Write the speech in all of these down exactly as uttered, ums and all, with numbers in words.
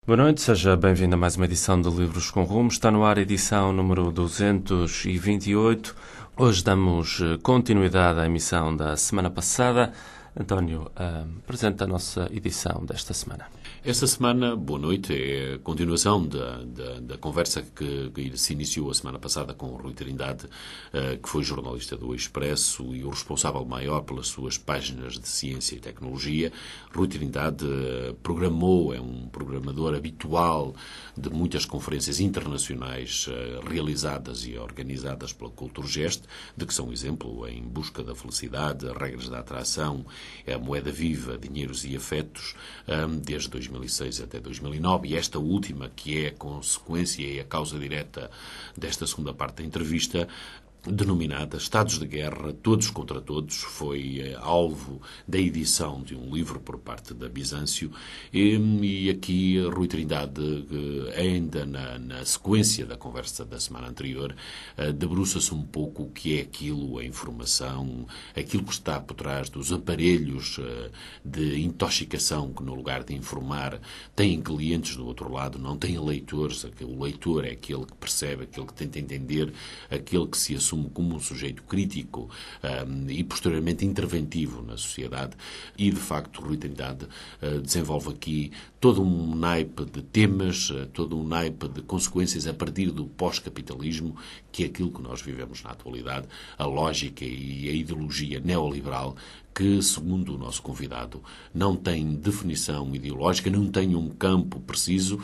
Boa noite, seja bem-vindo a mais uma edição de Livros com Rumo. Está no ar a edição número duzentos e vinte e oito. Hoje damos continuidade à emissão da semana passada. António, apresenta a nossa edição desta semana. Esta semana, boa noite, é a continuação da, da, da conversa que, que se iniciou a semana passada com o Rui Trindade, uh, que foi jornalista do Expresso e o responsável maior pelas suas páginas de ciência e tecnologia. Rui Trindade uh, programou, é um programador habitual de muitas conferências internacionais uh, realizadas e organizadas pela Culturgest, de que são exemplo Em Busca da Felicidade, Regras da Atração, a Moeda Viva, Dinheiros e Afetos, um, desde dois mil e seis até dois mil e nove, e esta última, que é a consequência e a causa direta desta segunda parte da entrevista, denominada Estados de Guerra, Todos contra Todos, foi eh, alvo da edição de um livro por parte da Bizâncio, e, e aqui Rui Trindade, eh, ainda na, na sequência da conversa da semana anterior, eh, debruça-se um pouco o que é aquilo, a informação, aquilo que está por trás dos aparelhos eh, de intoxicação que, no lugar de informar, têm clientes do outro lado, não têm leitores. O leitor é aquele que percebe, aquele que tenta entender, aquele que se assume como um sujeito crítico um, e posteriormente interventivo na sociedade, e de facto Rui Trindade uh, desenvolve aqui todo um naipe de temas, uh, todo um naipe de consequências a partir do pós-capitalismo, que é aquilo que nós vivemos na atualidade, a lógica e a ideologia neoliberal que, segundo o nosso convidado, não tem definição ideológica, não tem um campo preciso,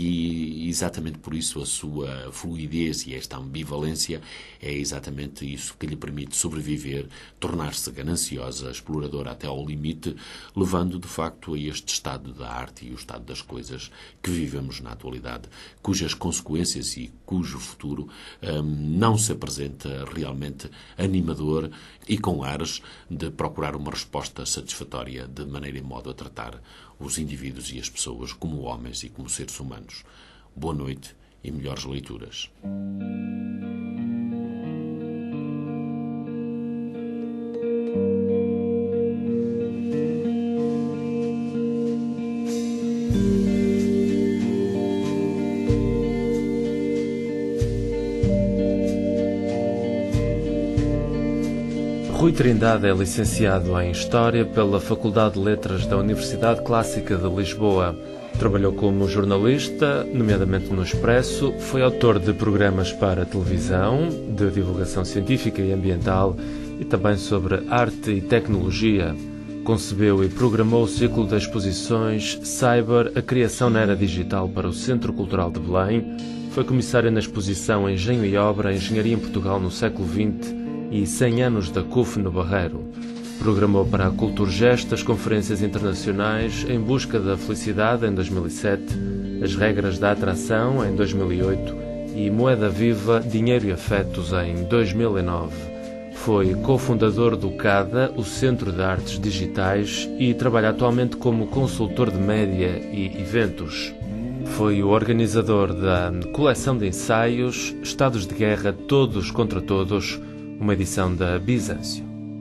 e exatamente por isso a sua fluidez e esta ambivalência é exatamente isso que lhe permite sobreviver, tornar-se gananciosa, exploradora até ao limite, levando de facto a este estado da arte e o estado das coisas que vivemos na atualidade, cujas consequências e cujo futuro hum, não se apresenta realmente animador e com ares de procurar uma resposta satisfatória de maneira e modo a tratar os indivíduos e as pessoas como homens e como seres humanos. Boa noite e melhores leituras. Rui Trindade é licenciado em História pela Faculdade de Letras da Universidade Clássica de Lisboa. Trabalhou como jornalista, nomeadamente no Expresso, foi autor de programas para televisão, de divulgação científica e ambiental e também sobre arte e tecnologia. Concebeu e programou o ciclo de exposições Cyber, a criação na era digital para o Centro Cultural de Belém. Foi comissário na exposição Engenho e Obra, Engenharia em Portugal no século vinte e cem anos da C U F no Barreiro. Programou para a Culturgest as conferências internacionais Em Busca da Felicidade, em dois mil e sete, As Regras da Atração, em dois mil e oito e Moeda Viva, Dinheiro e Afetos, em dois mil e nove. Foi cofundador do CADA, o Centro de Artes Digitais, e trabalha atualmente como consultor de média e eventos. Foi o organizador da coleção de ensaios Estados de Guerra, Todos contra Todos, uma edição da Bizâncio.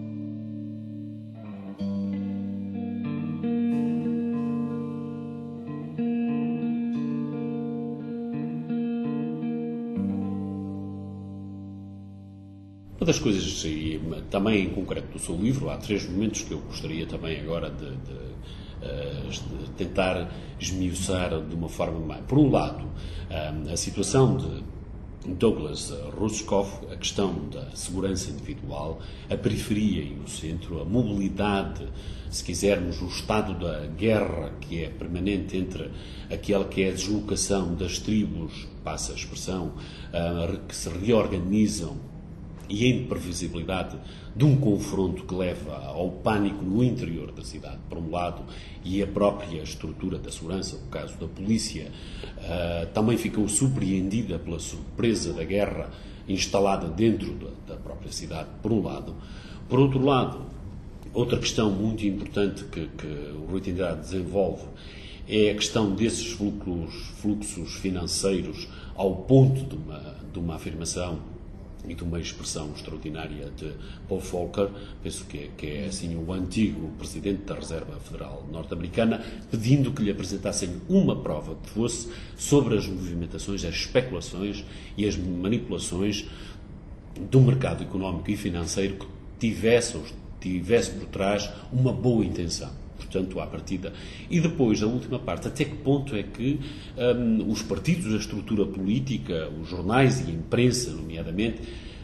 Uma das coisas, e também em concreto do seu livro, há três momentos que eu gostaria também agora de, de, de tentar esmiuçar de uma forma mais. Por um lado, a situação de Douglas Rushkoff, a questão da segurança individual, a periferia e o centro, a mobilidade, se quisermos, o estado da guerra que é permanente entre aquela que é a deslocação das tribos, passa a expressão, que se reorganizam, e a imprevisibilidade de um confronto que leva ao pânico no interior da cidade, por um lado, e a própria estrutura da segurança, o caso da polícia, uh, também ficou surpreendida pela surpresa da guerra instalada dentro da, da própria cidade, por um lado. Por outro lado, outra questão muito importante que, que o Rui Trindade desenvolve é a questão desses fluxos, fluxos financeiros ao ponto de uma, de uma afirmação e de uma expressão extraordinária de Paul Volcker, penso que é, que é assim o antigo presidente da Reserva Federal norte-americana, pedindo que lhe apresentassem uma prova que fosse sobre as movimentações, as especulações e as manipulações do mercado económico e financeiro que tivesse, tivesse por trás uma boa intenção. Portanto, à partida. E depois, a última parte, até que ponto é que um, os partidos, a estrutura política, os jornais e a imprensa, nomeadamente,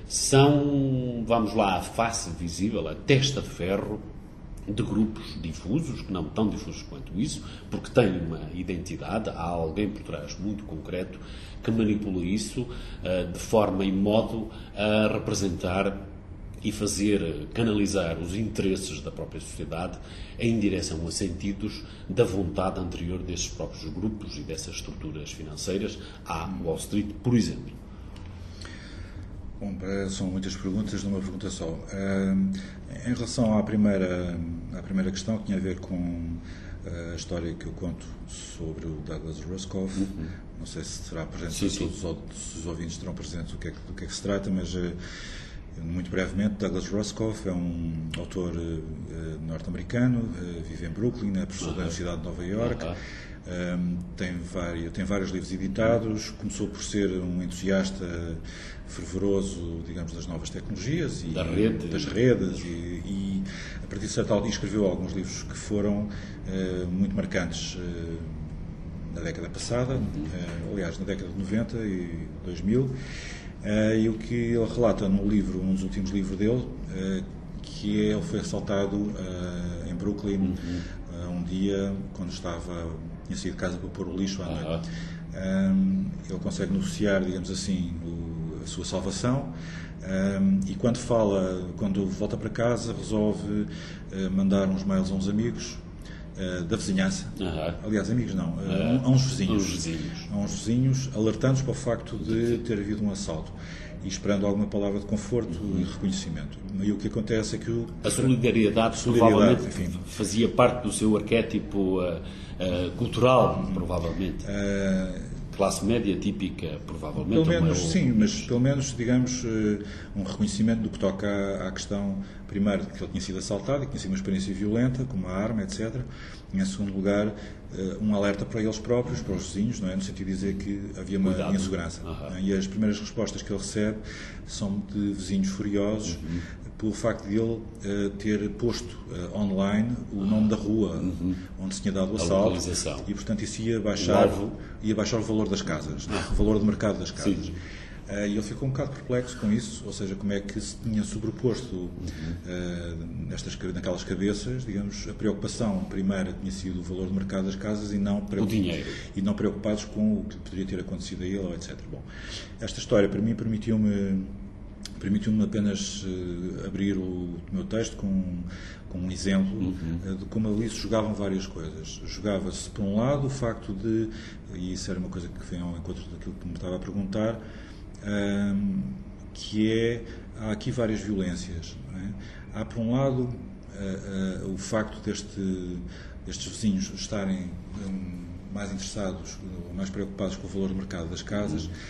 são, vamos lá, a face visível, a testa de ferro de grupos difusos, que não tão difusos quanto isso, porque têm uma identidade, há alguém por trás muito concreto que manipula isso uh, de forma e modo a representar e fazer, canalizar os interesses da própria sociedade em direção a sentidos da vontade anterior desses próprios grupos e dessas estruturas financeiras à Wall Street, por exemplo. Bom, são muitas perguntas numa pergunta só. Uh, em relação à primeira, à primeira questão, que tinha a ver com a história que eu conto sobre o Douglas Rushkoff, uhum. Não sei se será presente, sim, sim. Todos os ouvintes terão presente do que é que, do que, é que se trata, mas uh, muito brevemente, Douglas Rushkoff é um autor uh, norte-americano, uh, vive em Brooklyn, é professor uh-huh. da Universidade de Nova Iorque, uh-huh. um, tem, vários, tem vários livros editados, começou por ser um entusiasta fervoroso, digamos, das novas tecnologias e da rede. das redes e, e a partir de certa altura escreveu alguns livros que foram uh, muito marcantes uh, na década passada, uhum. uh, aliás, na década de noventa e dois mil. Uh, e o que ele relata no livro, um dos últimos livros dele, uh, que é, ele foi assaltado uh, em Brooklyn uhum. uh, um dia quando estava, tinha saído de casa para pôr o lixo à noite. Uhum. Um, ele consegue negociar, digamos assim, o, a sua salvação um, e quando fala, quando volta para casa, resolve uh, mandar uns mails a uns amigos Uh, da vizinhança, uhum. aliás, amigos não, uh, uhum. a uns vizinhos, vizinhos. a uns vizinhos, alertando-os para o facto de ter havido um assalto e esperando alguma palavra de conforto uhum. e reconhecimento. E o que acontece é que o... a solidariedade, solidariedade provavelmente enfim, fazia parte do seu arquétipo uh, uh, cultural, uhum. provavelmente. Uh, classe média típica, provavelmente. Pelo menos, sim, mas pelo menos, digamos, um reconhecimento do que toca à, à questão, primeiro, de que ele tinha sido assaltado e que tinha sido uma experiência violenta, com uma arma, etcétera. E, em segundo lugar, um alerta para eles próprios, para os vizinhos, não é? No sentido de dizer que havia uma Cuidado. insegurança. Uhum. E as primeiras respostas que ele recebe são de vizinhos furiosos, uhum. pelo facto de ele uh, ter posto uh, online o nome da rua uhum. onde se tinha dado o assalto e, portanto, isso ia baixar, ia baixar o valor das casas, né? O valor do mercado das casas. Uh, e ele ficou um bocado perplexo com isso, ou seja, como é que se tinha sobreposto uhum. uh, nestas, naquelas cabeças, digamos, a preocupação primeira tinha sido o valor do mercado das casas e não, o dinheiro. E não preocupados com o que poderia ter acontecido a ele, etcétera. Bom, esta história para mim permitiu-me permitiu-me apenas uh, abrir o, o meu texto com, com um exemplo uhum. uh, de como ali se jogavam várias coisas. Jogava-se, por um lado, o facto de, e isso era uma coisa que vem ao encontro daquilo que me estava a perguntar, uh, que é, há aqui várias violências. Não é? Há, por um lado, uh, uh, o facto deste, destes vizinhos estarem um, mais interessados, mais preocupados com o valor do mercado das casas, uhum.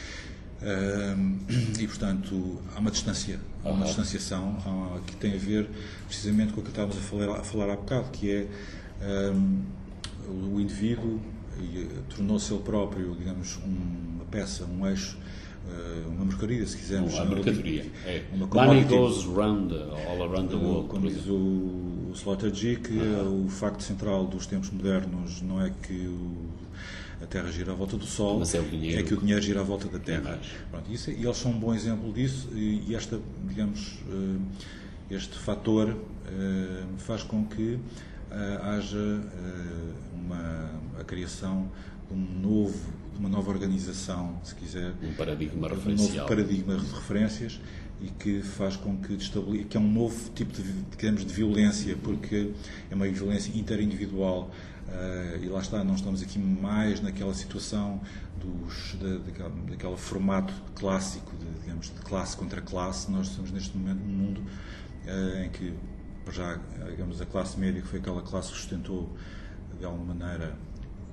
Uh, e, portanto, há uma distância, há uma uhum. distanciação há, que tem a ver precisamente com o que estávamos a falar, a falar há bocado, que é um, o indivíduo tornou-se ele próprio, digamos, um, uma peça, um eixo, uh, uma mercadoria, se quisermos. Uma mercadoria. É. Uma Money goes round, all around the world. Como diz o, o Sloterdijk, que uhum. o facto central dos tempos modernos não é que o a Terra gira à volta do Sol, mas é, o dinheiro, é que o dinheiro gira à volta da Terra. Pronto, isso, e eles são um bom exemplo disso, e, e esta, digamos, uh, este fator uh, faz com que uh, haja uh, uma, a criação de um novo, de uma nova organização, se quiser, um paradigma um referencial, novo paradigma de referências, e que faz com que destabilize, que é um novo tipo de, digamos, de violência, porque é uma violência interindividual. Uh, e lá está, não estamos aqui mais naquela situação dos, da, daquela, daquele formato clássico, de, digamos, de classe contra classe. Nós estamos neste momento num mundo uh, em que, já, digamos, a classe média, que foi aquela classe que sustentou de alguma maneira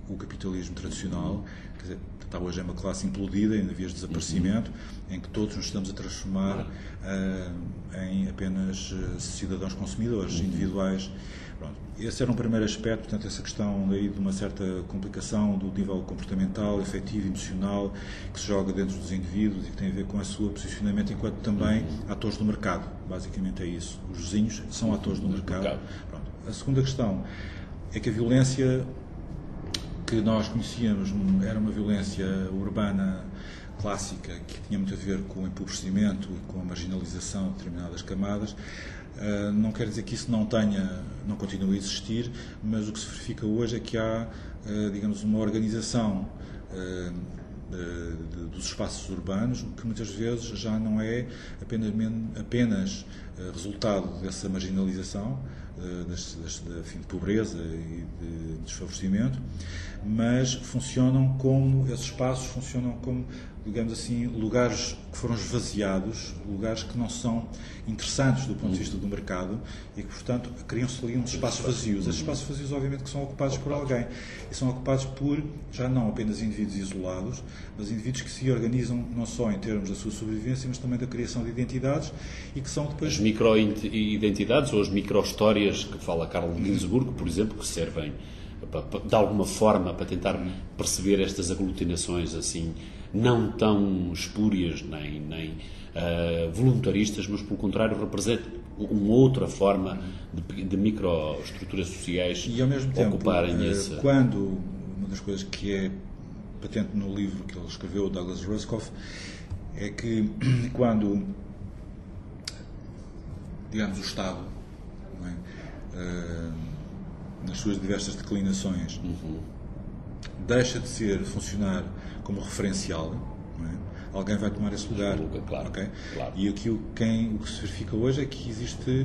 o capitalismo tradicional, quer dizer, está hoje é uma classe implodida, em vias de desaparecimento, uhum. em que todos nos estamos a transformar uh, em apenas uh, cidadãos consumidores, uhum. individuais. Pronto. Esse era um primeiro aspecto, portanto, essa questão aí de uma certa complicação do nível comportamental, afetivo, emocional, que se joga dentro dos indivíduos e que tem a ver com o seu posicionamento enquanto também uhum. atores do mercado. Basicamente é isso. Os vizinhos são atores do mercado. Pronto. A segunda questão é que a violência que nós conhecíamos era uma violência urbana clássica que tinha muito a ver com o empobrecimento e com a marginalização de determinadas camadas. Uh, não quer dizer que isso não tenha, não continue a existir, mas o que se verifica hoje é que há, uh, digamos, uma organização uh, de, de, dos espaços urbanos que muitas vezes já não é apenas, apenas uh, resultado dessa marginalização, uh, das, das, de, enfim, de pobreza e de desfavorecimento, mas funcionam como, esses espaços funcionam como, digamos assim, lugares que foram esvaziados, lugares que não são interessantes do ponto de vista do mercado e que, portanto, criam-se ali uns espaços vazios. Esses espaços vazios, obviamente, que são ocupados por alguém. E são ocupados por, já não apenas indivíduos isolados, mas indivíduos que se organizam não só em termos da sua sobrevivência, mas também da criação de identidades e que são depois... As micro-identidades ou as micro-histórias que fala Carl Ginzburg, por exemplo, que servem de alguma forma para tentar perceber estas aglutinações assim não tão espúrias nem, nem uh, voluntaristas, mas pelo contrário representam uma outra forma de, de microestruturas sociais e ao mesmo tempo, ocuparem uh, esse... quando uma das coisas que é patente no livro que ele escreveu, o Douglas Rushkoff, é que quando, digamos, o Estado, não é? uh, nas suas diversas declinações, uhum. deixa de ser, funcionar como referencial, não é? Alguém vai tomar esse lugar. Claro, okay? claro. E aqui o, quem, o que se verifica hoje é que existe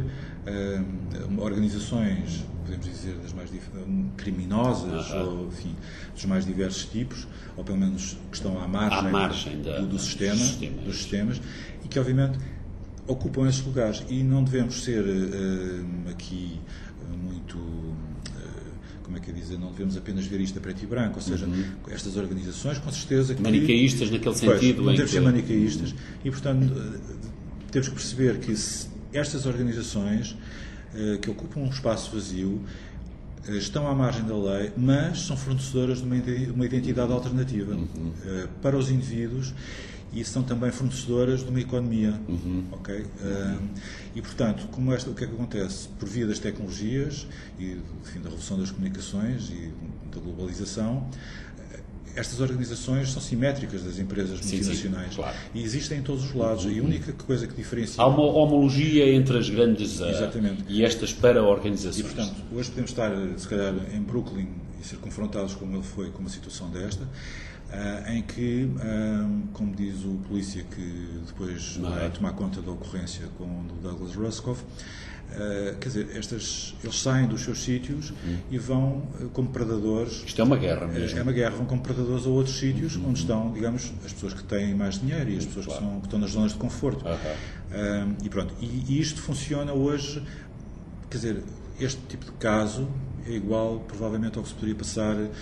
uh, organizações, podemos dizer, das mais criminosas, uh-huh. ou enfim, dos mais diversos tipos, ou pelo menos que estão à margem, à margem da, do, do sistema, dos, sistemas. dos sistemas, e que obviamente ocupam esses lugares. E não devemos ser uh, aqui muito... como é que é dizer, não devemos apenas ver isto a preto e branco, ou seja, uhum. estas organizações, com certeza... Que, manicaístas naquele sentido. Pois, não devemos que... ser manicaístas uhum. e, portanto, temos que perceber que estas organizações que ocupam um espaço vazio estão à margem da lei, mas são fornecedoras de uma identidade alternativa uhum. para os indivíduos e são também fornecedoras de uma economia. Uhum. Okay? Uhum. Uh, e, portanto, como esta, o que é que acontece? Por via das tecnologias e enfim, da revolução das comunicações e da globalização, estas organizações são simétricas das empresas sim, multinacionais sim, claro. E existem em todos os lados. Uhum. E a única coisa que diferencia... Há uma homologia entre as grandes uh, Exatamente. E estas para-organizações. E, portanto, hoje podemos estar, se calhar, em Brooklyn e ser confrontados, como ele foi, com uma situação desta, Uh, em que, uh, como diz o polícia que depois Não vai é. tomar conta da ocorrência com o Douglas Rushkoff, uh, quer dizer, estas, eles saem dos seus sítios hum. e vão uh, como predadores. Isto é uma guerra mesmo. É uma guerra, vão como predadores a outros sítios hum. onde estão, digamos, as pessoas que têm mais dinheiro e as pessoas claro. que, são, que estão nas zonas de conforto. Uh-huh. Uh, e pronto, e, e isto funciona hoje, quer dizer, este tipo de caso é igual, provavelmente, ao que se poderia passar uh,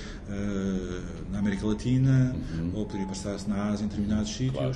na América Latina uhum. ou poderia passar-se na Ásia, em determinados sítios. Claro.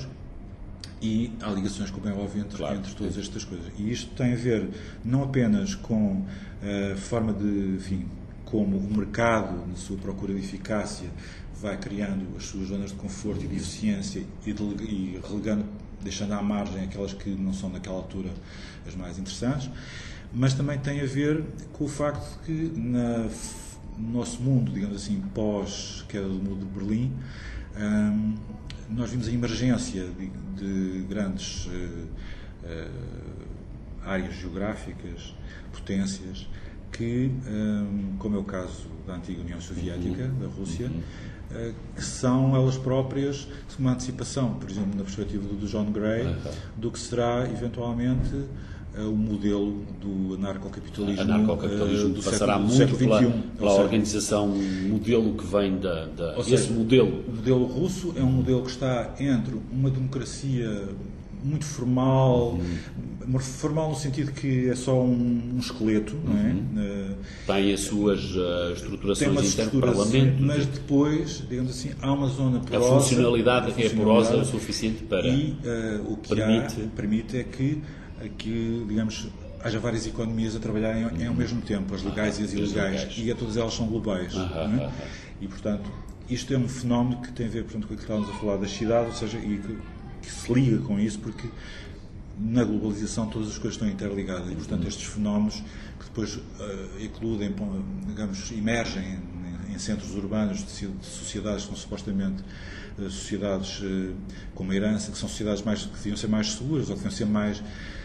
E há ligações, como é óbvio, entre, claro. entre todas estas coisas. E isto tem a ver não apenas com a forma de, enfim, como o mercado, na sua procura de eficácia, vai criando as suas zonas de conforto e de eficiência e, de, e relegando, deixando à margem aquelas que não são, naquela altura, as mais interessantes, mas também tem a ver com o facto de que na, no nosso mundo, digamos assim, pós-queda do muro de Berlim, um, nós vimos a emergência de, de grandes uh, uh, áreas geográficas, potências, que, um, como é o caso da antiga União Soviética, uhum. da Rússia, uhum. uh, que são elas próprias uma antecipação, por exemplo, na perspectiva do John Gray, uhum. do que será, eventualmente, o modelo do anarcocapitalismo, anarcocapitalismo uh, do passará século, muito século vinte e um, pela, pela seja, organização modelo que vem da, da ou seja, esse modelo. O modelo russo é um modelo que está entre uma democracia muito formal, uhum. formal no sentido que é só um, um esqueleto, não é? Uhum. Tem as suas uh, estruturações interparlamentos, mas depois, digamos assim, há uma zona porosa. A funcionalidade, a funcionalidade é porosa o suficiente para... E uh, o que permite... Há, permite é que, que, digamos, haja várias economias a trabalharem uhum. em ao mesmo tempo, as legais ah, e as ilegais, legais. E a todas elas são globais. Ah, não é? ah, ah. E, portanto, isto é um fenómeno que tem a ver, portanto, com aquilo que estávamos a falar das cidades, ou seja, e que, que se liga com isso, porque na globalização todas as coisas estão interligadas e, portanto, estes fenómenos que depois uh, ecludem, digamos, emergem em, em centros urbanos de, de sociedades que são supostamente uh, sociedades uh, com uma herança, que são sociedades mais, que deviam ser mais seguras ou que deviam ser mais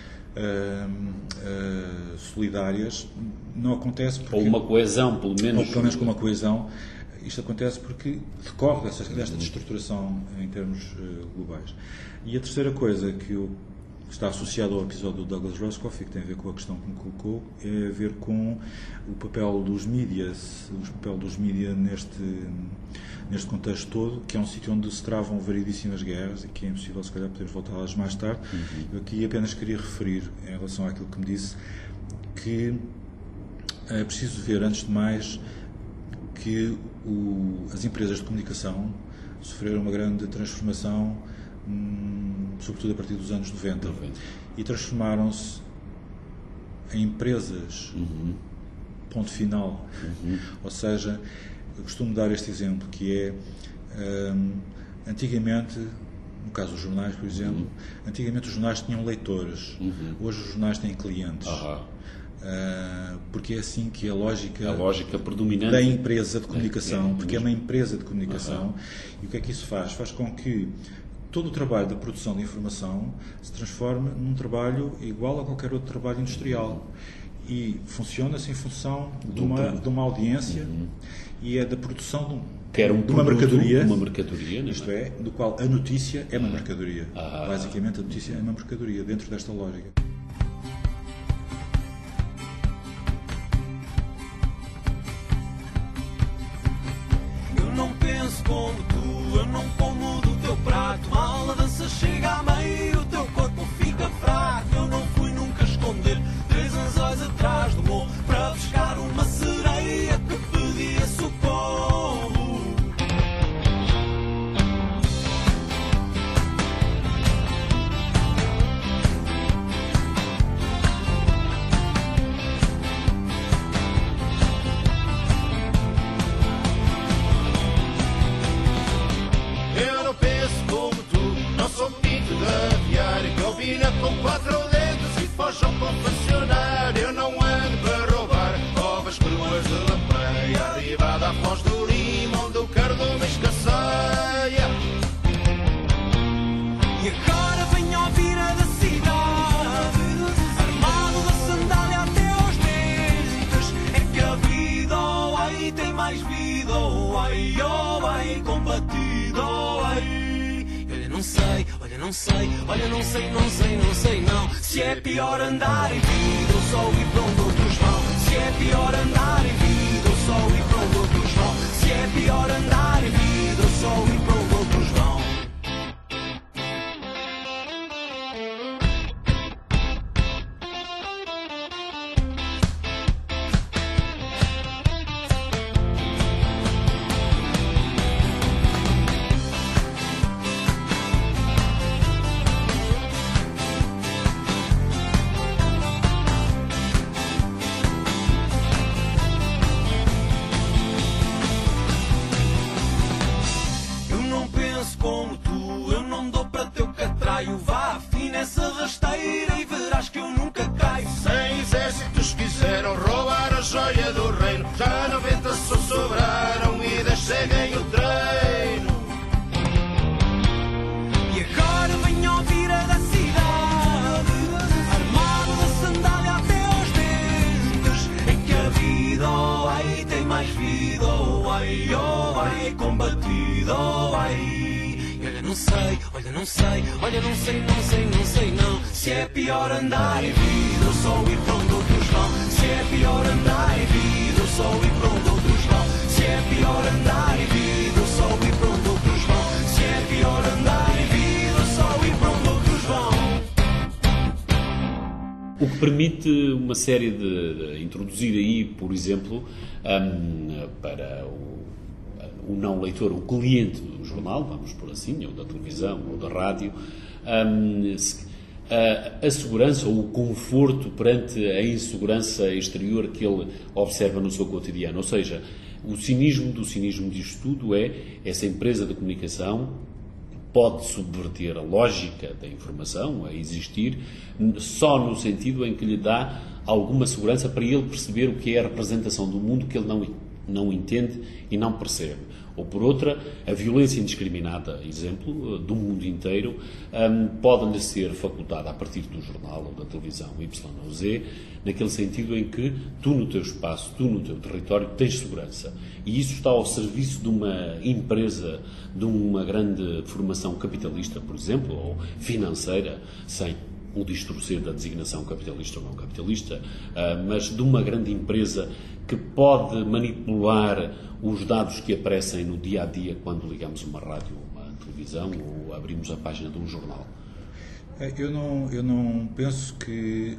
uh, uh, solidárias, não acontece porque... Ou uma coesão, pelo menos. Ou pelo menos com uma coesão. Isto acontece porque decorre desta, desta destruturação em termos uh, globais. E a terceira coisa que eu, está associada ao episódio do Douglas Rushkoff e que tem a ver com a questão que me colocou, é a ver com o papel dos mídias, o papel dos mídias neste, neste contexto todo, que é um sítio onde se travam variedíssimas guerras e que é impossível, se calhar, podermos voltar-las mais tarde. Uhum. Eu aqui apenas queria referir, em relação àquilo que me disse, que é preciso ver, antes de mais, que o, as empresas de comunicação sofreram uma grande transformação, hum, sobretudo a partir dos anos noventa, noventa. E transformaram-se em empresas, uhum. ponto final. Uhum. Ou seja, eu costumo dar este exemplo, que é, hum, antigamente, no caso dos jornais, por exemplo, uhum. antigamente os jornais tinham leitores, uhum. hoje os jornais têm clientes. Uhum. Uh, porque é assim que a lógica, a lógica predominante da empresa de comunicação, é, é porque é uma empresa de comunicação, uhum. e o que é que isso faz? Faz com que todo o trabalho da produção de informação se transforme num trabalho igual a qualquer outro trabalho industrial, e funciona-se em função de uma, de uma audiência, uhum. e é da produção de, um, Quer um de uma mercadoria, uma mercadoria, isto é, do qual a notícia é uma uhum. mercadoria. Ah. Basicamente a notícia é uma mercadoria dentro desta lógica. Como tu, eu não como do teu prato. Mal a dança chega a meio, o teu corpo fica fraco. Eu não fui nunca esconder três anzóis atrás do morro para pescar uma sereia que pedia socorro. Com quatro dedos e foge ao confessionário. Eu não ando para roubar ovas cruas de Lampeia, arribada à Foz do Lima, onde o cardume escasseia. E agora venho ao vira da cidade, armado da sandália até aos dentes. É que a vida, oh ai, tem mais vida, oh ai, oh ai, combatido, oh ai. Não sei, olha, não sei, olha, não sei, não sei, não sei, não. Se é pior andar em vida ou só ir para onde outros vão. Se é pior andar em vida ou só ir para onde outros vão. Se é pior andar em vida ou só ir para onde outros vão. Olha, não sei, olha, não sei, não sei, não sei, não. Se é pior andar em vida ou só ir para onde outros vão. Se é pior andar em vida ou só ir para onde outros vão. Se é pior andar em vida ou só ir para onde outros vão. Se é pior andar em vida ou só ir para onde outros vão. permite uma série de, de introduzir aí, por exemplo, um, para o, o não leitor, o cliente do jornal, vamos por assim, ou da televisão, ou da rádio, um, a, a segurança ou o conforto perante a insegurança exterior que ele observa no seu cotidiano. Ou seja, o cinismo do cinismo disto tudo é essa empresa de comunicação pode subverter a lógica da informação a existir só no sentido em que lhe dá alguma segurança para ele perceber o que é a representação do mundo que ele não, não entende e não percebe. Ou, por outra, a violência indiscriminada, exemplo, do mundo inteiro, um, pode-lhe ser facultada a partir do jornal ou da televisão Y ou Z, naquele sentido em que tu no teu espaço, tu no teu território, tens segurança. E isso está ao serviço de uma empresa, de uma grande formação capitalista, por exemplo, ou financeira, sem o distorcer da designação capitalista ou não capitalista, mas de uma grande empresa que pode manipular os dados que aparecem no dia-a-dia quando ligamos uma rádio, uma televisão ou abrimos a página de um jornal. Eu não, eu não penso que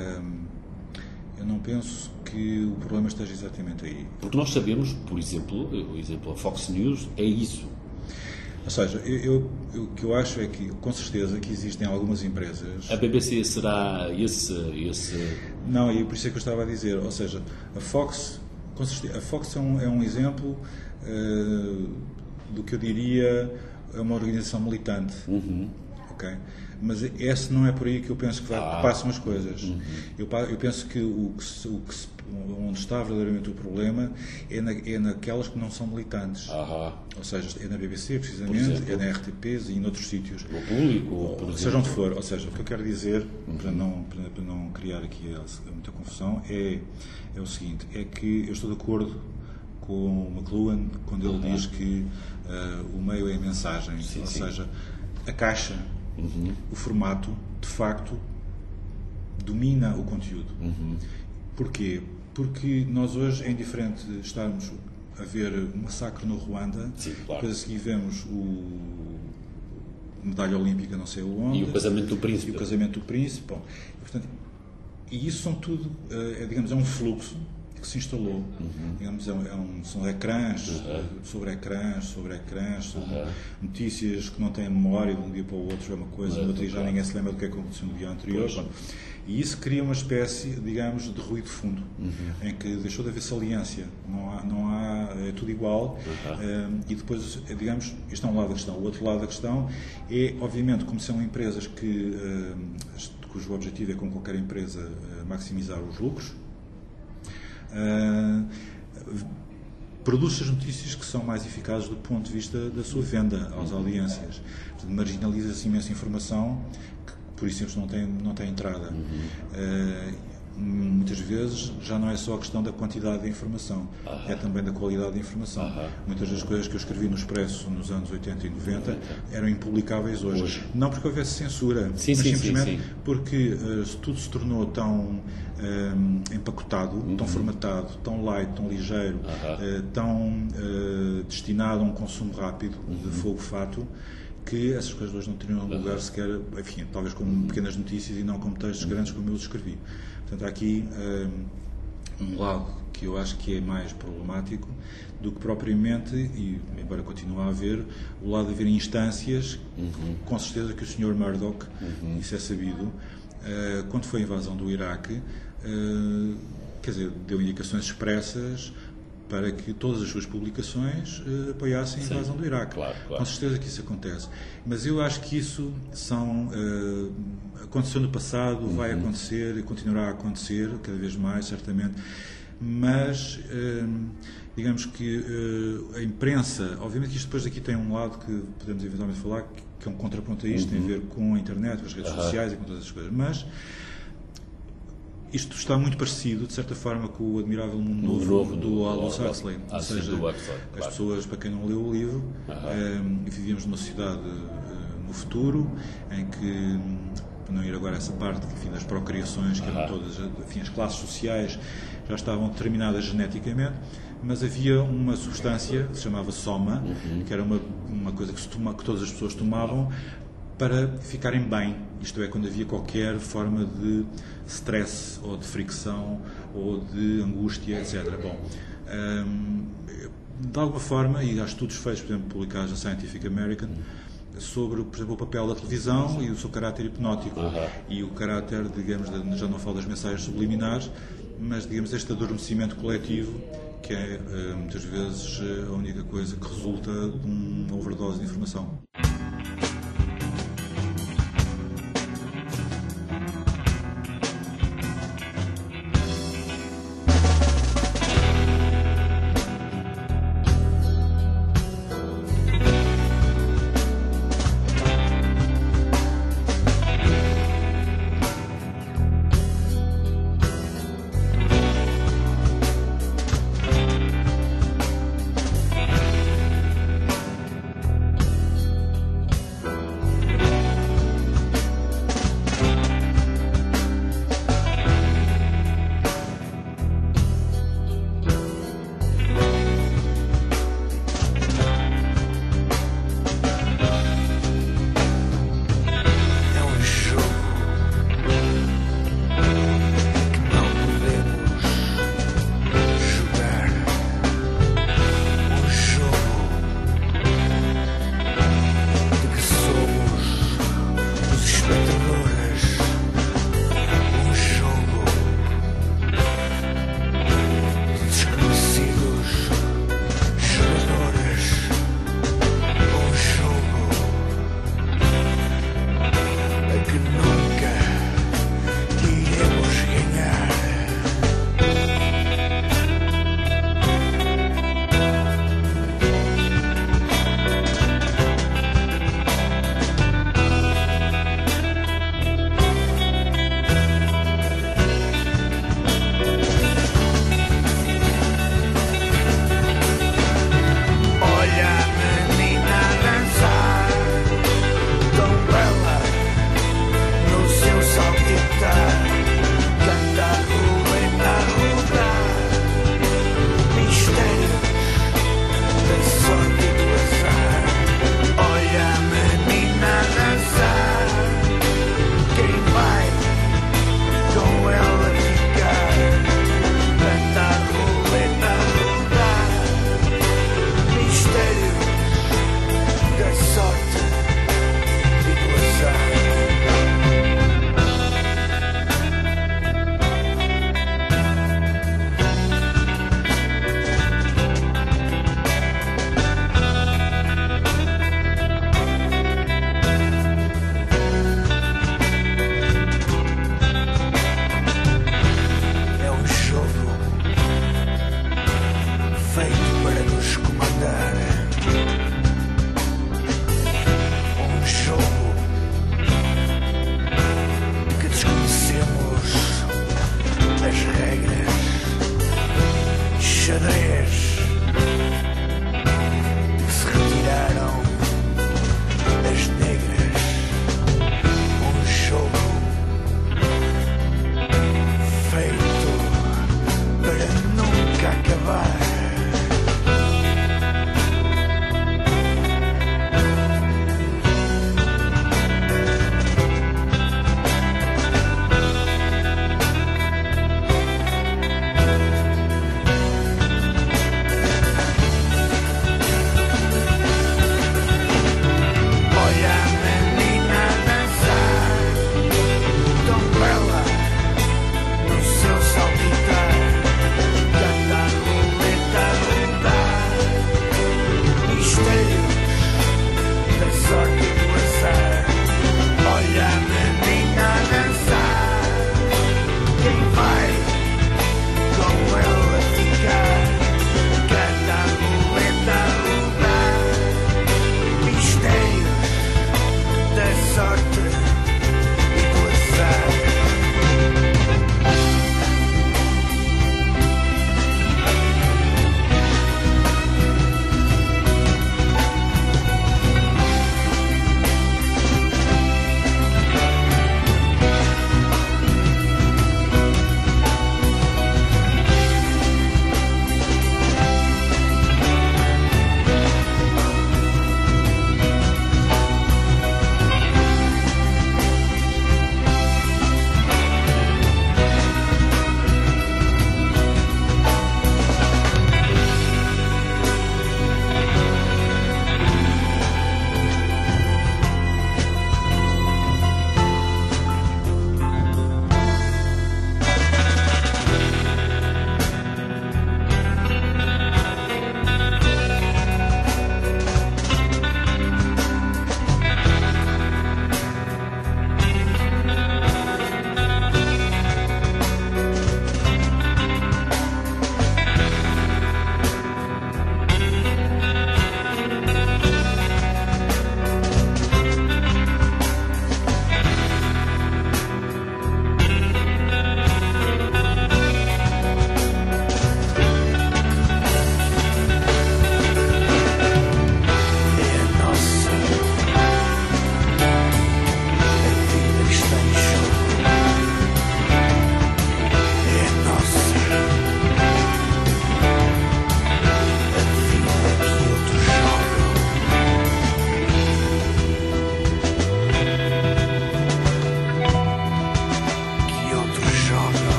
eu não penso que o problema esteja exatamente aí. Porque nós sabemos, por exemplo, o exemplo da Fox News é isso. Ou seja, eu, eu, eu, o que eu acho é que, com certeza, que existem algumas empresas... A B B C será esse... esse... Não, e por isso é que eu estava a dizer, ou seja, a Fox, com certeza, a Fox é um, é um exemplo uh, do que eu diria é uma organização militante. Uhum. Ok? Mas esse não é por aí que eu penso que, vai, ah. que passam as coisas. Uhum. Eu, eu penso que, o que, se, o que se, onde está verdadeiramente o problema é, na, é naquelas que não são militantes. Ah. Ou seja, é na B B C, precisamente, é na R T P e em outros sítios. No público, ou, por seja onde for. Ou seja, o que eu quero dizer, uhum. para, não, para, para não criar aqui muita confusão, é, é o seguinte, é que eu estou de acordo com o McLuhan quando ele uhum. diz que uh, o meio é a mensagem. Sim, ou sim. seja, a caixa, uhum. o formato, de facto, domina o conteúdo. Uhum. Porquê? Porque nós hoje é indiferente estarmos a ver um massacre no Ruanda, sim, claro. depois a seguir vemos o medalha olímpica não sei onde, e o casamento do príncipe. E o casamento do príncipe. Bom, e, portanto, e isso são tudo, é, digamos, é um fluxo que se instalou. Uhum. Digamos, é um, é um, são ecrãs, uhum. sobre ecrãs, sobre ecrãs, sobre uhum. notícias que não têm memória de um dia para o outro, é uma coisa, no outro dia já ninguém se lembra do que é que aconteceu no dia anterior. Bom, e isso cria uma espécie, digamos, de ruído fundo, uhum. em que deixou de haver saliência, não há, não há é tudo igual, uhum. um, e depois, digamos, isto é um lado da questão. O outro lado da questão é, obviamente, como são empresas que, um, cujo objetivo é, como qualquer empresa, uh, maximizar os lucros, uh, produz as notícias que são mais eficazes do ponto de vista da sua venda às audiências. Portanto, marginaliza-se imensa informação por isso não tem, não tem entrada. Uhum. Uh, muitas vezes já não é só a questão da quantidade de informação, uhum. é também da qualidade de informação. Uhum. Muitas das coisas que eu escrevi no Expresso nos anos oitenta e noventa uhum. eram impublicáveis hoje. hoje. Não porque houvesse censura, sim, mas sim, simplesmente sim, sim. porque uh, tudo se tornou tão um, empacotado, uhum. tão formatado, tão light, tão ligeiro, uhum. uh, tão uh, destinado a um consumo rápido uhum. de fogo-fato, que essas coisas hoje não teriam lugar uhum. sequer, enfim, talvez como pequenas notícias e não como textos uhum. grandes como eu os escrevi. Portanto, há aqui um, um lado que eu acho que é mais problemático do que propriamente, e embora continue a haver, o lado de haver instâncias, uhum. com certeza que o senhor Murdoch, uhum. isso é sabido, uh, quando foi a invasão do Iraque, uh, quer dizer, deu indicações expressas para que todas as suas publicações uh, apoiassem a invasão Sim, do Iraque. Claro, claro. Com certeza que isso acontece. Mas eu acho que isso são, uh, aconteceu no passado, uhum. vai acontecer e continuará a acontecer, cada vez mais, certamente. Mas, uh, digamos que uh, a imprensa, obviamente que isto depois aqui tem um lado que podemos eventualmente falar, que, que é um contraponto a isto, uhum. tem a ver com a internet, com as redes uhum. sociais e com todas essas coisas. Mas isto está muito parecido, de certa forma, com o Admirável Mundo Novo, novo do, do Aldous Huxley. Ou seja, do Huxley, as claro. pessoas, para quem não leu o livro, uhum. um, vivíamos numa sociedade uh, no futuro, em que, para não ir agora a essa parte, enfim, das procriações, que uhum. eram todas, enfim, as classes sociais já estavam determinadas geneticamente, mas havia uma substância que se chamava soma, uhum. que era uma, uma coisa que, se toma, que todas as pessoas tomavam, para ficarem bem, isto é, quando havia qualquer forma de stress ou de fricção ou de angústia, etcétera. Bom, hum, de alguma forma, e há estudos feitos, por exemplo, publicados na Scientific American, sobre, por exemplo, o papel da televisão e o seu caráter hipnótico Uhum. e o caráter, digamos, de, já não falo das mensagens subliminares, mas, digamos, este adormecimento coletivo que é, muitas vezes, a única coisa que resulta de uma overdose de informação.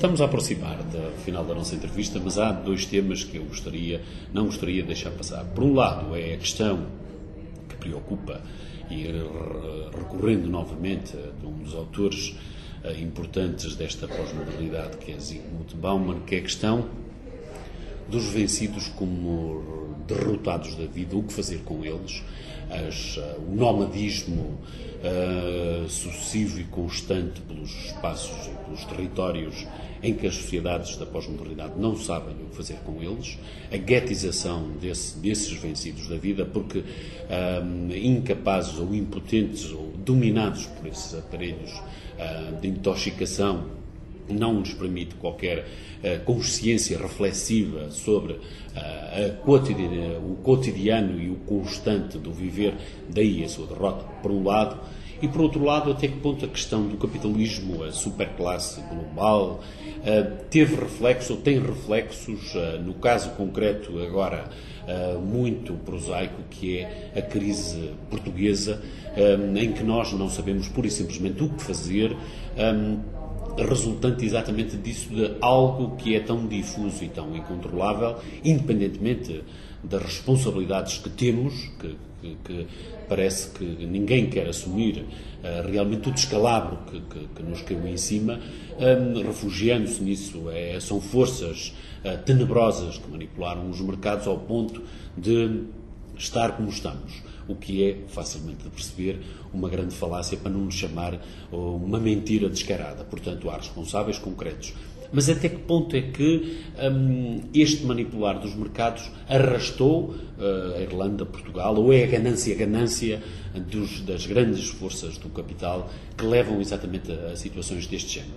estamos a aproximar do final da nossa entrevista, mas há dois temas que eu gostaria, não gostaria de deixar passar. Por um lado, é a questão que preocupa, e recorrendo novamente a um dos autores importantes desta pós-modernidade, que é Zygmunt Bauman, que é a questão dos vencidos como derrotados da vida, o que fazer com eles, as, o nomadismo uh, sucessivo e constante pelos espaços e pelos territórios em que as sociedades da pós-modernidade não sabem o que fazer com eles, a guetização desse, desses vencidos da vida, porque uh, incapazes ou impotentes ou dominados por esses aparelhos uh, de intoxicação, não nos permite qualquer uh, consciência reflexiva sobre uh, a cotidiana, o cotidiano e o constante do viver, daí a sua derrota, por um lado, e por outro lado, até que ponto a questão do capitalismo, a superclasse global, uh, teve reflexo ou tem reflexos, uh, no caso concreto agora uh, muito prosaico, que é a crise portuguesa, uh, em que nós não sabemos pura e simplesmente o que fazer, um, resultante exatamente disso, de algo que é tão difuso e tão incontrolável, independentemente das responsabilidades que temos, que, que, que parece que ninguém quer assumir uh, realmente o descalabro que, que, que nos caiu em cima, um, refugiando-se nisso. É, são forças uh, tenebrosas que manipularam os mercados ao ponto de estar como estamos. O que é, facilmente de perceber, uma grande falácia, para não nos chamar uma mentira descarada. Portanto, há responsáveis concretos. Mas até que ponto é que hum, este manipular dos mercados arrastou uh, a Irlanda, Portugal, ou é a ganância, a ganância dos, das grandes forças do capital que levam exatamente a, a situações deste género?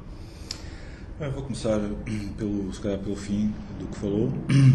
Eu vou começar pelo, se calhar pelo fim do que falou.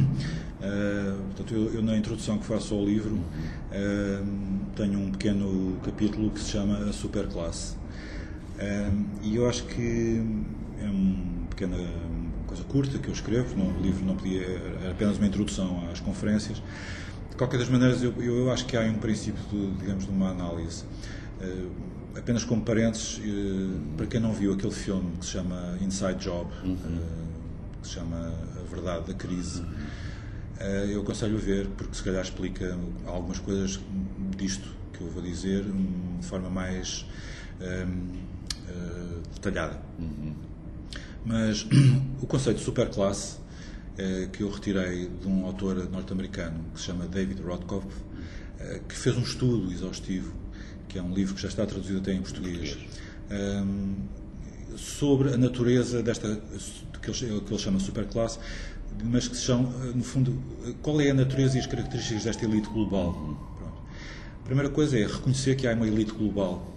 Uh, portanto, eu, eu na introdução que faço ao livro uh, tenho um pequeno capítulo que se chama A Superclasse. Uh, e eu acho que é uma pequena coisa curta que eu escrevo, não, o livro não podia, era apenas uma introdução às conferências. De qualquer das maneiras, eu, eu acho que há um princípio, de, digamos, de uma análise. Uh, apenas como parênteses, uh, para quem não viu aquele filme que se chama Inside Job, uhum. uh, que se chama A Verdade da Crise, uhum. uh, eu aconselho a ver, porque se calhar explica algumas coisas disto que eu vou dizer de forma mais uh, uh, detalhada. Uhum. Mas o conceito de superclasse, uh, que eu retirei de um autor norte-americano que se chama David Rothkopf, uh, que fez um estudo exaustivo, que é um livro que já está traduzido até em português, um, sobre a natureza desta, que ele, que ele chama superclasse, mas que são, no fundo, qual é a natureza e as características desta elite global. Pronto. A primeira coisa é reconhecer que há uma elite global,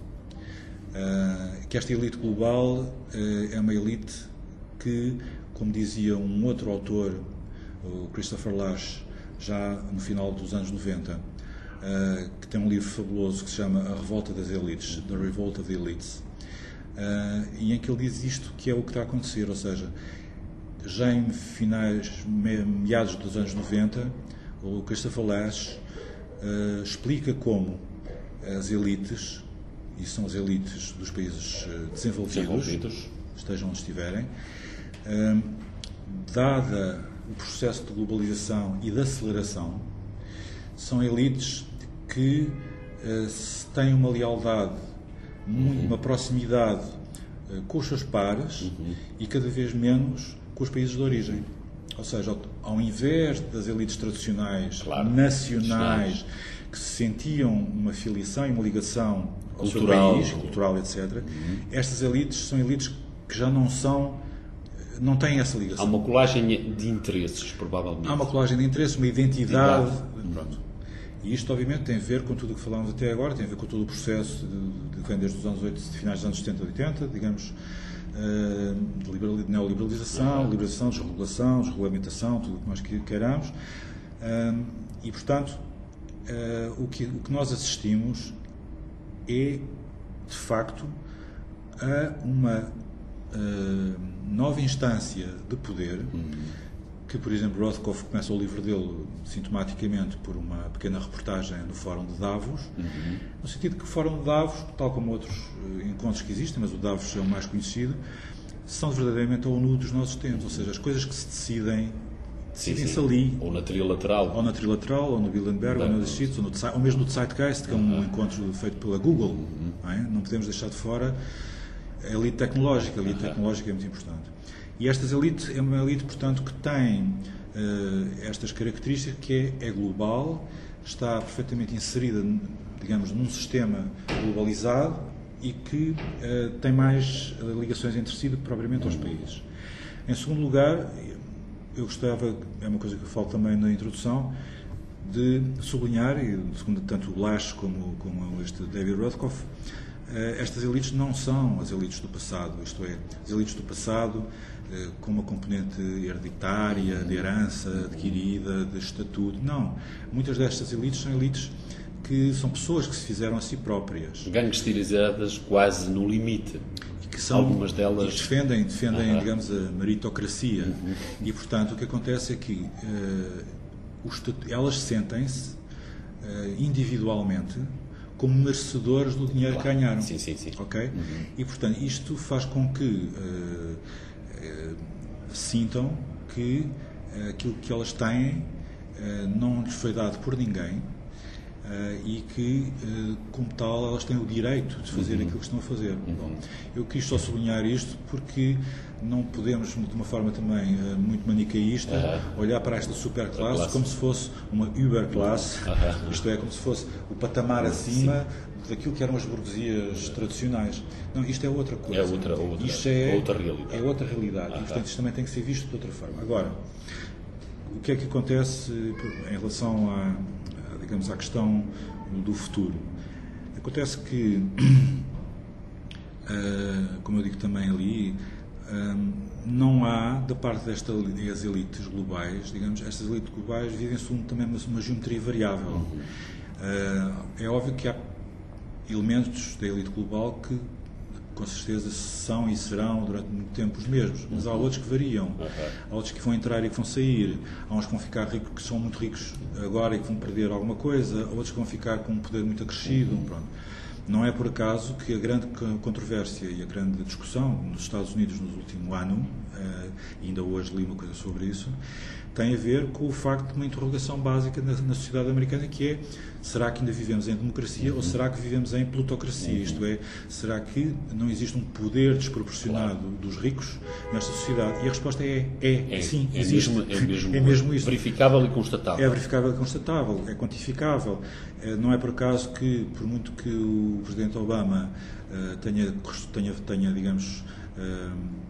uh, que esta elite global uh, é uma elite que, como dizia um outro autor, o Christopher Lasch, já no final dos anos noventa, Uh, que tem um livro fabuloso que se chama A Revolta das Elites, The Revolt of the Elites, uh, e em que ele diz isto, que é o que está a acontecer, ou seja, já em finais, meados dos anos noventa, o Christopher Lasch uh, explica como as elites, e são as elites dos países desenvolvidos, desenvolvidos. estejam onde estiverem, uh, dada o processo de globalização e de aceleração, são elites que uh, têm uma lealdade, uhum. uma proximidade uh, com os seus pares uhum. e cada vez menos com os países de origem. Ou seja, ao invés das elites tradicionais, claro. nacionais, claro. que se sentiam uma filiação e uma ligação ao cultural. seu país, cultural, etcétera, uhum. estas elites são elites que já não são, não têm essa ligação. Há uma colagem de interesses, provavelmente. Há uma colagem de interesses, uma identidade. Pronto. E isto, obviamente, tem a ver com tudo o que falámos até agora, tem a ver com todo o processo de, de que vem desde os anos oitenta, finais dos anos setenta, oitenta, digamos, uh, de, liberal, de neoliberalização, uhum. liberação, desregulação, desregulamentação, tudo o que nós queiramos. Uh, e, portanto, uh, o, que, o que nós assistimos é, de facto, a uma uh, nova instância de poder, uhum. que, por exemplo, Rothkopf começa o livro dele sintomaticamente por uma pequena reportagem no Fórum de Davos, uhum. no sentido que o Fórum de Davos, tal como outros uh, encontros que existem, mas o Davos é o mais conhecido, são verdadeiramente a ONU dos nossos tempos, ou seja, as coisas que se decidem, decidem-se ali. Ou na trilateral. Ou na trilateral, ou no Bilderberg, ou no Auschwitz, ou, no, ou mesmo no Zeitgeist, que é um uh-huh. encontro feito pela Google. Uh-huh. Não, é? Não podemos deixar de fora a elite tecnológica. A elite uh-huh. tecnológica é muito importante. E estas elites é uma elite, portanto, que tem uh, estas características, que é, é global, está perfeitamente inserida, digamos, num sistema globalizado, e que uh, tem mais uh, ligações entre si do que propriamente aos países. Em segundo lugar, eu gostava, é uma coisa que eu falo também na introdução, de sublinhar, e segundo tanto o Lasch como, como este David Rothkopf, uh, estas elites não são as elites do passado, isto é, as elites do passado uh, com uma componente hereditária, de herança adquirida, de estatuto. Não. Muitas destas elites são elites que são pessoas que se fizeram a si próprias. Gangsterizadas quase no limite. E que são, algumas delas... E defendem, defendem uh-huh. digamos, a meritocracia. Uh-huh. E, portanto, o que acontece é que uh, os, elas sentem-se uh, individualmente como merecedores do dinheiro claro. que ganharam. Sim, sim, sim. Okay? Uhum. E, portanto, isto faz com que uh, uh, sintam que uh, aquilo que elas têm uh, não lhes foi dado por ninguém. Uh, e que, uh, como tal, elas têm o direito de fazer uhum. aquilo que estão a fazer. Uhum. Bom, eu quis só sublinhar isto porque não podemos, de uma forma também uh, muito manicaísta, uhum. olhar para esta superclasse classe. como se fosse uma uberclasse, uhum. isto é, como se fosse o patamar acima Sim. daquilo que eram as burguesias tradicionais. Não, isto é outra coisa. É outra, outra, isto é outra realidade. É outra realidade. Uhum. E, portanto, isto também tem que ser visto de outra forma. Agora, o que é que acontece em relação a digamos, à questão do futuro? Acontece que, uh, como eu digo também ali, uh, não há, da parte destas elites globais, digamos, estas elites globais vivem-se também uma, uma geometria variável. Uh, é óbvio que há elementos da elite global que, com certeza, são e serão durante muito tempo os mesmos, mas há outros que variam, há outros que vão entrar e que vão sair, há uns que vão ficar ricos, que são muito ricos agora e que vão perder alguma coisa, há outros que vão ficar com um poder muito acrescido. Pronto. Não é por acaso que a grande controvérsia e a grande discussão nos Estados Unidos no último ano, e ainda hoje li uma coisa sobre isso, tem a ver com o facto de uma interrogação básica na, na sociedade americana, que é: será que ainda vivemos em democracia uhum. ou será que vivemos em plutocracia? Uhum. Isto é, será que não existe um poder desproporcionado claro. dos ricos nesta sociedade? E a resposta é, é, é sim, é existe. Mesmo, é, mesmo é mesmo isso. Verificável e constatável. É verificável e constatável, é quantificável. Não é por acaso que, por muito que o Presidente Obama uh, tenha, tenha, tenha, digamos, uh,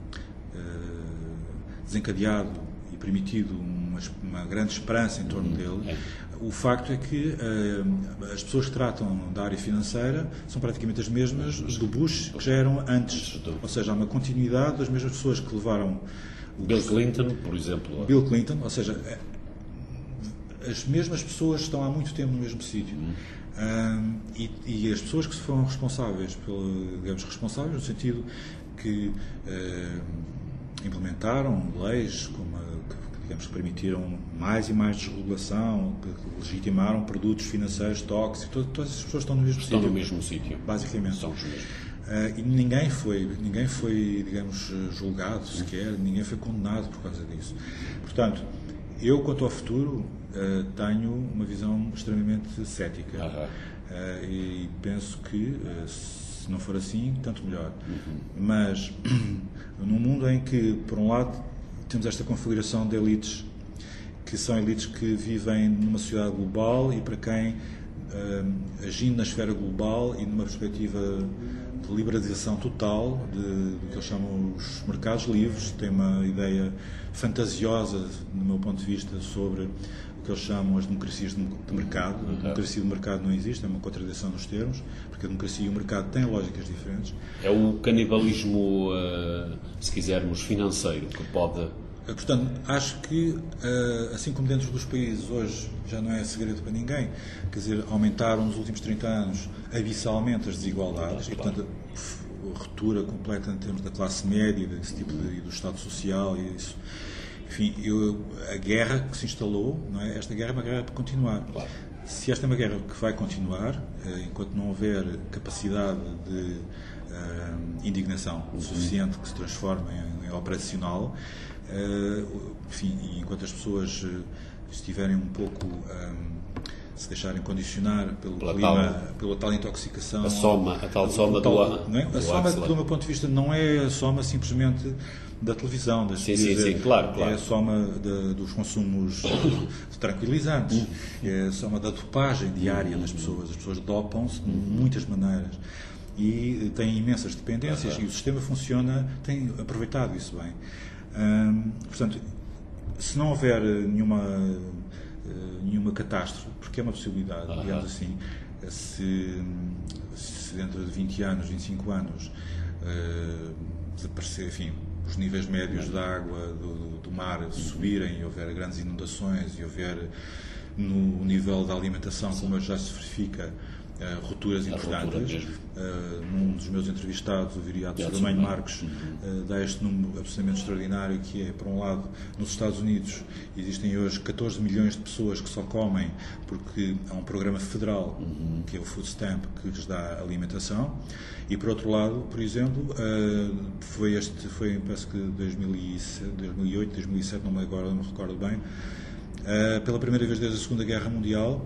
uh, desencadeado e permitido uma, uma grande esperança em torno dele, é. o facto é que uh, as pessoas que tratam da área financeira são praticamente as mesmas do Bush, que já eram antes. Ou seja, há uma continuidade das mesmas pessoas que levaram... O Bill Clinton, por exemplo. Bill Clinton, ou seja, as mesmas pessoas estão há muito tempo no mesmo sítio. Hum. Um, e, e as pessoas que foram responsáveis, pelo, digamos, responsáveis no sentido que uh, implementaram leis como a, que, digamos, que permitiram mais e mais desregulação, que legitimaram produtos financeiros tóxicos, todas, todas essas pessoas estão no mesmo estão sítio. no mesmo sítio. Basicamente. São os mesmos. Uh, e ninguém foi, ninguém foi, digamos, julgado sequer, ninguém foi condenado por causa disso. Portanto, eu, quanto ao futuro, uh, tenho uma visão extremamente cética. Uh-huh. Uh, e penso que, uh, se não for assim, tanto melhor. Uh-huh. Mas, num mundo em que, por um lado, temos esta configuração de elites, que são elites que vivem numa sociedade global e para quem, uh, agindo na esfera global e numa perspectiva de liberalização total de, do que eles chamam os mercados livres, tem uma ideia fantasiosa, do meu ponto de vista, sobre o que eles chamam as democracias de, de mercado. A democracia de mercado não existe, é uma contradição nos termos, porque a democracia e o mercado têm lógicas diferentes. É o canibalismo, se quisermos, financeiro, que pode... Portanto, acho que, assim como dentro dos países hoje já não é segredo para ninguém, quer dizer, aumentaram nos últimos trinta anos abissalmente as desigualdades, e, portanto, a ruptura completa em termos da classe média, desse tipo de, do Estado Social e isso. Enfim, eu, a guerra que se instalou, não é? Esta guerra é uma guerra para continuar. se esta é uma guerra que vai continuar, enquanto não houver capacidade de uh, indignação uhum. suficiente que se transforme em, em operacional, uh, enfim, e enquanto as pessoas estiverem um pouco um, se deixarem condicionar pelo pela clima, tal, pela tal intoxicação, a soma, a tal soma tal, do, não é? do a soma, Axler. do meu ponto de vista, não é a soma simplesmente da televisão, das sim, sim, sim, claro, claro. É a soma de, dos consumos de tranquilizantes, uhum. é a soma da dopagem diária uhum. das pessoas. As pessoas dopam-se de muitas maneiras e têm imensas dependências uhum. e o sistema funciona, tem aproveitado isso bem. Hum, portanto, se não houver nenhuma nenhuma catástrofe, porque é uma possibilidade, uhum. digamos assim, se, se dentro de vinte anos, vinte e cinco anos uh, desaparecer, enfim, os níveis médios da água do, do mar subirem e houver grandes inundações e houver no nível da alimentação, sim. como já se verifica, uh, rupturas importantes. Uh, num dos meus entrevistados, o viriato Sr. Marcos, uh, dá este número absolutamente extraordinário, que é, por um lado, nos Estados Unidos existem hoje catorze milhões de pessoas que só comem porque há um programa federal, uhum. que é o Food Stamp, que lhes dá alimentação, e, por outro lado, por exemplo, uh, foi este, foi, parece que dois mil e oito, dois mil e sete, não me, agora, não me recordo bem, uh, pela primeira vez desde a Segunda Guerra Mundial,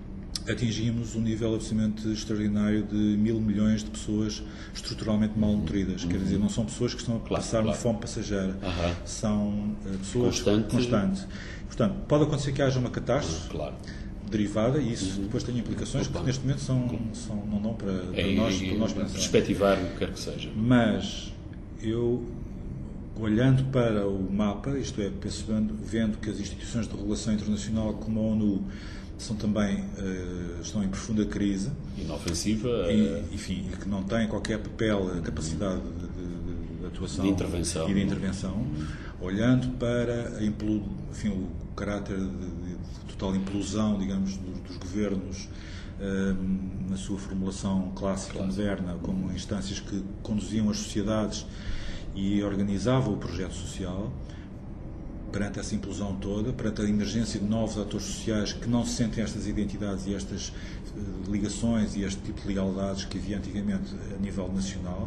atingimos um nível absolutamente extraordinário de mil milhões de pessoas estruturalmente malnutridas. Uhum. Quer dizer, não são pessoas que estão a claro, passar claro. uma fome passageira. Uhum. São uh, pessoas constantes. constantes. Portanto, pode acontecer que haja uma catástrofe claro. derivada e isso uhum. depois tem implicações que neste momento são, são, não dão para, para é, nós, é, para nós pensar. Perspectivar o que quer que seja. Mas eu, olhando para o mapa, isto é, pensando, vendo que as instituições de regulação internacional como a ONU são também, uh, estão em profunda crise. Inofensiva. E, enfim, e que não têm qualquer papel, capacidade de, de, de atuação de intervenção. e de intervenção, uhum. olhando para a implu, enfim, o caráter de, de, de total implosão, digamos, dos, dos governos, uh, na sua formulação clássica, claro. moderna, como instâncias que conduziam as sociedades e organizavam o projeto social. Perante essa implosão toda, perante a emergência de novos atores sociais que não sentem estas identidades e estas uh, ligações e este tipo de lealdades que havia antigamente a nível nacional,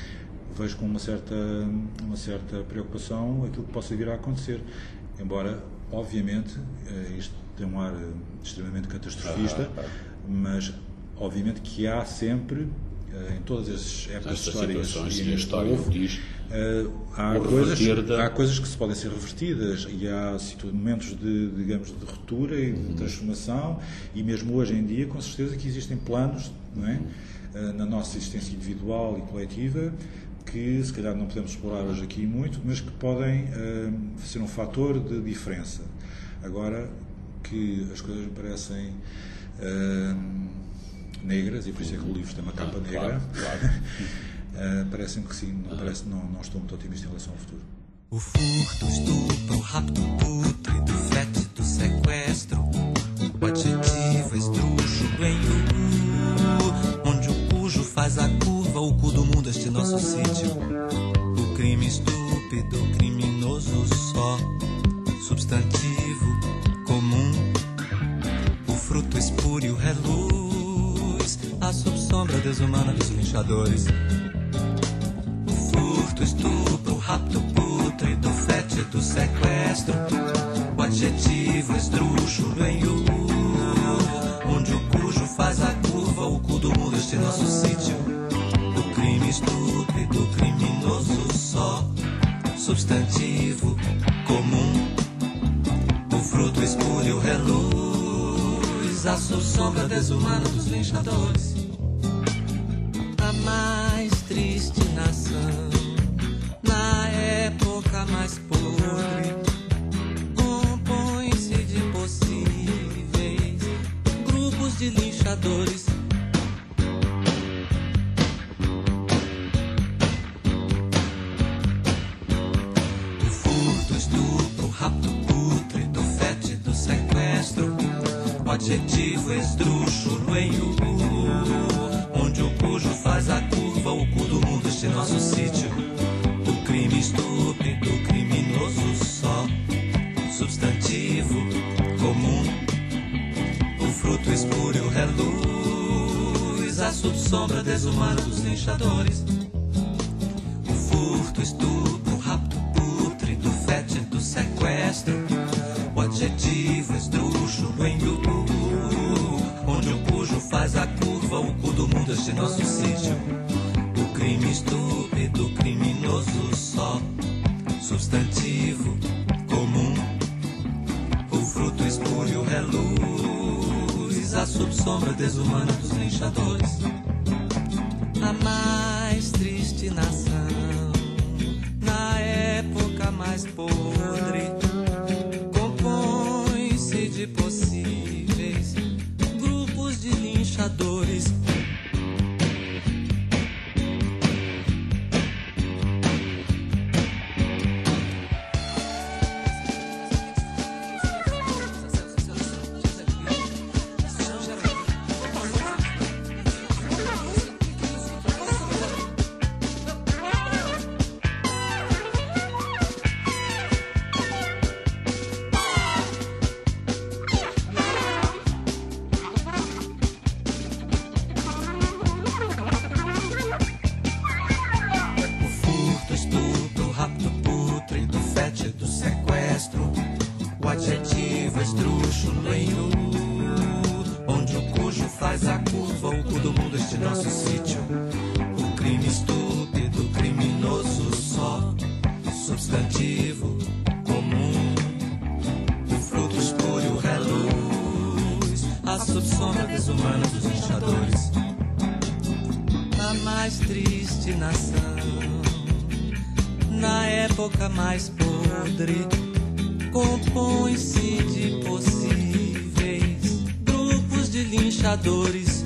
vejo com uma certa, uma certa preocupação aquilo que possa vir a acontecer. Embora, obviamente, uh, isto tem um ar uh, extremamente catastrofista, ah, ah. mas, obviamente, que há sempre, uh, em todas as épocas históricas e a história houve, diz, uh, há, coisas, da... há coisas que se podem ser revertidas e há momentos de, digamos, de ruptura e de uhum. transformação, e mesmo hoje em dia, com certeza que existem planos, não é? Uhum. uh, na nossa existência individual e coletiva, que se calhar não podemos explorar hoje aqui muito, mas que podem uh, ser um fator de diferença. Agora que as coisas me parecem uh, negras, e por isso é que o livro tem uma capa negra, claro, claro. uh, parece-me que sim, não, parece, não, não estou muito otimista em relação ao futuro. O furto, o estupro, o rapto pútrido, o fétido, sequestro, o adjetivo, esdrúxo, onde o cujo faz a curva, o cu do mundo, este nosso sítio. O crime estúpido, criminoso só, substantivo, comum. O fruto espúrio, reluz, a subsombra desumana dos linchadores. O furto, estupro, o rapto pútrido, o fétido, sequestro, o adjetivo, esdrúxo, benhu, onde o cujo faz a curva, o cu do mundo, este nosso sítio. O crime estúpido, criminoso só, substantivo, comum. O fruto espúrio, reluz, a sombra desumana dos linchadores. A mais triste nação, na época mais podre, compõe-se de possíveis grupos de linchadores. O furto, estupro, rapto pútrido, fétido, sequestro, o adjetivo, esdrúxo, ruenho, onde o cujo faz a curva, o cu do mundo, este nosso sítio. O crime estúpido, criminoso só, substantivo, comum. O fruto subsombra desumana dos linchadores. O furto, estupro, rapto, pútrido, fétido, sequestro. O adjetivo, esdrúxulo, enguiú, onde o cujo faz a curva, o cu do mundo, este nosso sítio. O crime estúpido, criminoso só, substantivo, comum. O fruto espúrio, reluz, a subsombra desumana dos linchadores. A mais triste nação, na época mais podre, compõe-se de possíveis grupos de linchadores. Adjetivo, esdrúxulo, enhu, onde o cujo faz a curva, o cu do mundo, este nosso sítio. O crime estúpido, criminoso só, substantivo, comum. O fruto espúrio, reluz, a subsombra desumana dos linchadores. A mais triste nação, na época mais podre, compõe-se de possíveis grupos de linchadores.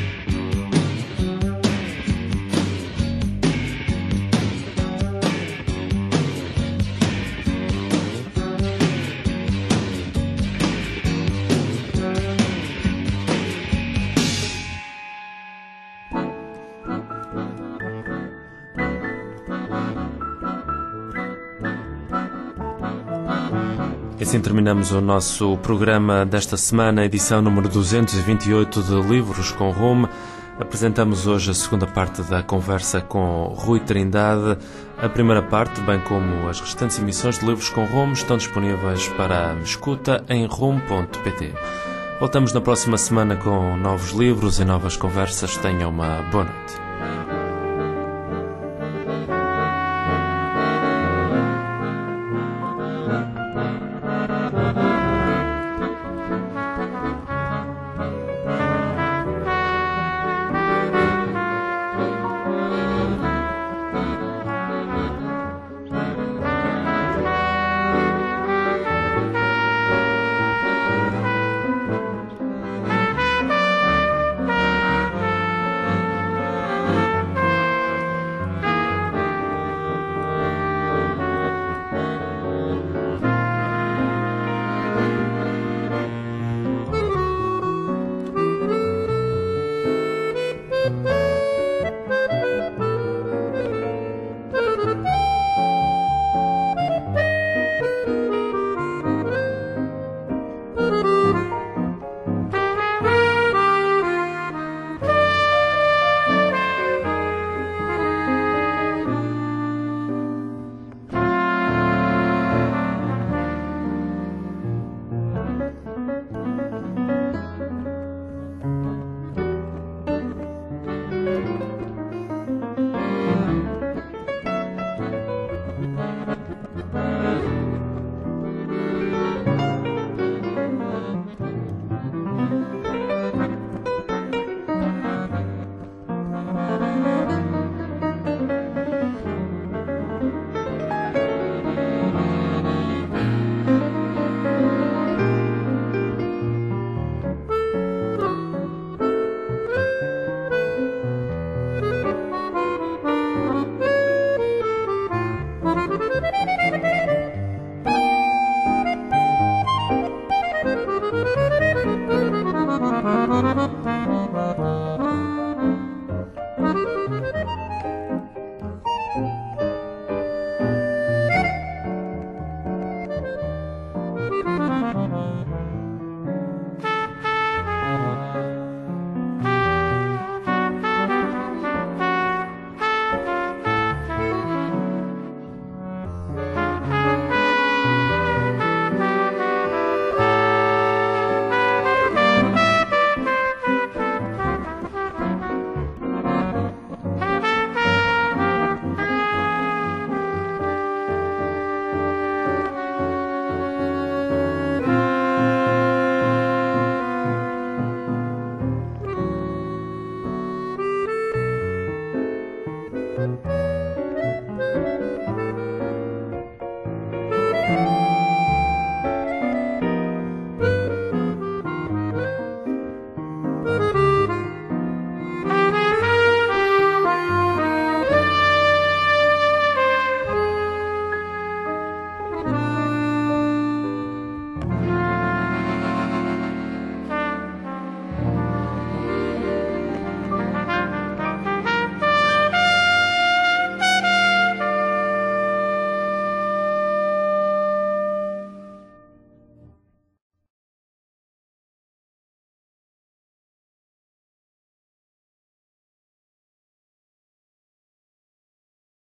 Assim terminamos o nosso programa desta semana, edição número duzentos e vinte e oito de Livros com Rumo. Apresentamos hoje a segunda parte da conversa com Rui Trindade. A primeira parte, bem como as restantes emissões de Livros com Rumo, estão disponíveis para escuta em rumo ponto pt. Voltamos na próxima semana com novos livros e novas conversas. Tenham uma boa noite.